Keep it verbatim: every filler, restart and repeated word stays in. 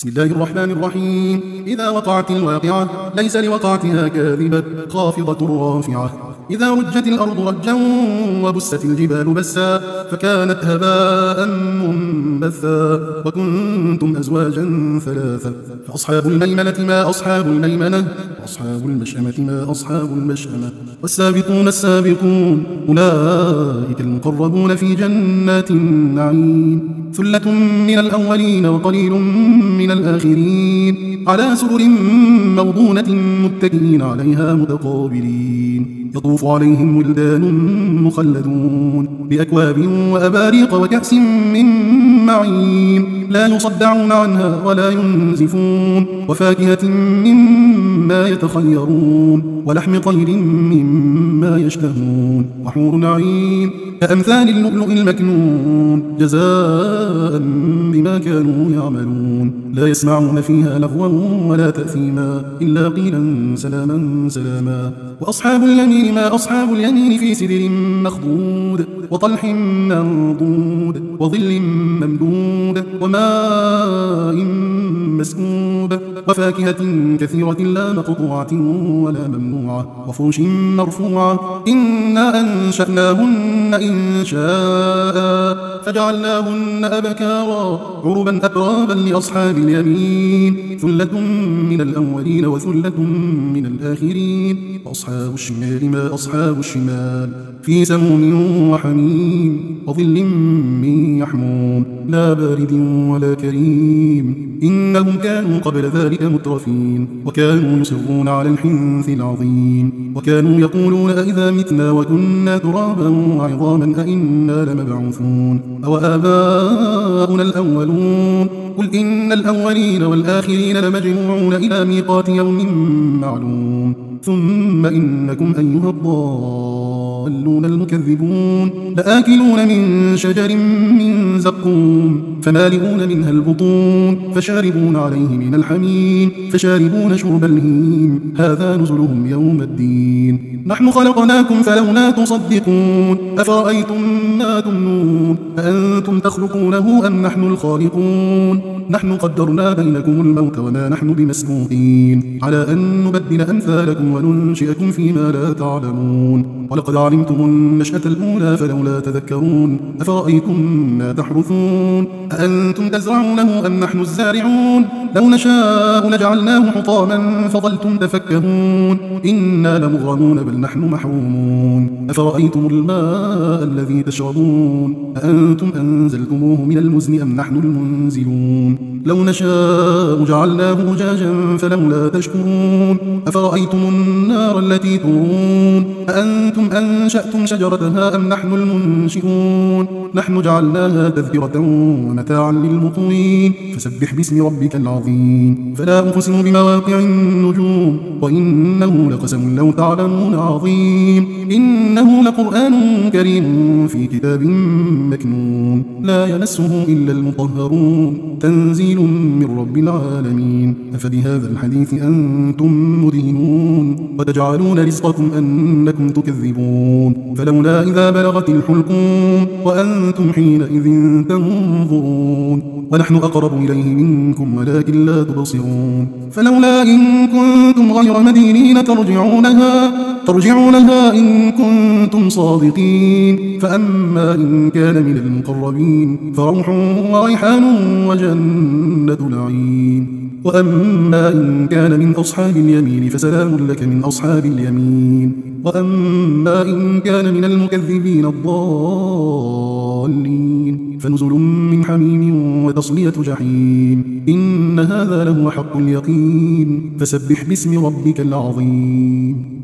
بسم الله الرحمن الرحيم. إذا وقعت الواقعة ليس لوقعتها كاذبة خافضة رافعة. إذا رجت الأرض رجا وبست الجبال بسا فكانت هباء منبثا وكنتم أزواجا ثلاثة. فأصحاب الميمنة ما أصحاب الميمنة وأصحاب المشأمة ما أصحاب المشأمة. والسابقون السابقون أولئك المقربون في جنات النعيم. ثلة من الأولين وقليل من الآخرين على سرر موضونة متكئين عليها متقابلين. يطوف عليهم ولدان مخلدون بأكواب وأباريق وكأس من معين لا يصدعون عنها ولا ينزفون. وفاكهة مما يتخيرون ولحم طير مما يشتهون. وحور عين كأمثال اللؤلؤ المكنون جزاء بما كانوا يعملون. لا يسمعون فيها لغوا ولا تأثيما إلا قيلا سلاما سلاما. وأصحاب اليمين ما أصحاب اليمين في سدر مخضود وطلح منضود وظل ممدود وماء مسكوب وفاكهة كثيرة لا مقطوعة ولا ممنوعة وفرش مرفوعة. إنا أنشأناهن إنشاء فجعلناهن أبكارا عربا أترابا لأصحاب اليمين. ثلة من الأولين وثلة من الآخرين. وأصحاب الشمال ما أصحاب الشمال في سموم وحميم وظل من يحموم لا بارد ولا كريم. إنهم كانوا قبل ذلك مترفين وكانوا يصرون على الحنث العظيم. وكانوا يقولون أئذا متنا وكنا ترابا وعظاما أئنا لمبعوثون أو آباؤنا الأولون. قل إن الأولين والآخرين لمجموعون إلى ميقات يوم معلوم. ثم إنكم أيها الضالون المكذبون لآكلون من شجر من زقوم فمالئون منها البطون فشاربون عليه من الحميم فشاربون شرب الهيم هذا نزلهم يوم الدين. نحن خلقناكم فلولا تصدقون أفرأيتم ما تمنون أأنتم تخلقونه أم نحن الخالقون. نحن قدرنا بينكم الموت وما نحن بمسبوقين على أن نبدل أمثالكم وننشئكم فيما لا تعلمون. ولقد علمتم النشأة الأولى فلولا تذكرون أفرأيتم ما تحرثون أأنتم تزرعونه أم نحن الزارعون. لو نشاء لجعلناه حطاما فظلتم تفكهون إنا لمغرمون بل نحن محرومون. أفرأيتم الماء الذي تشربون أأنتم أنزلتموه من المزن أم نحن المنزلون. لو نشاء جعلناه أجاجا فلولا تشكرون. أفرأيتم النار التي تورون أأنتم أنشأتم شجرتها أم نحن المنشئون. نحن جعلناها تذكرة ومتاعا للمقوين فسبح باسم ربك العظيم. فلا أقسم بمواقع النجوم وإنه لقسم لو تعلمون عظيم. إنه لقرآن كريم في كتاب مكنون لا يمسه إلا المطهرون تنزيل من رب العالمين. أفبهذا الحديث أنتم مدهنون وتجعلون رزقكم أنكم تكذبون. فلولا إذا بلغت الحلقوم وأنتم حينئذ تنظرون ونحن أقرب إليه منكم ولكن لا تبصرون. فلولا إن كنتم غير مدينين ترجعونها ترجعونها إن كنتم صادقين. فأما إن كان من المقربين فروح وريحان وجنة نعيم. وأما إن كان من أصحاب اليمين فسلام لك من أصحاب اليمين. وأما إن كان من المكذبين الضالين فنزل من حميم وتصلية جحيم. إن هذا لهو حق اليقين فسبح باسم ربك العظيم.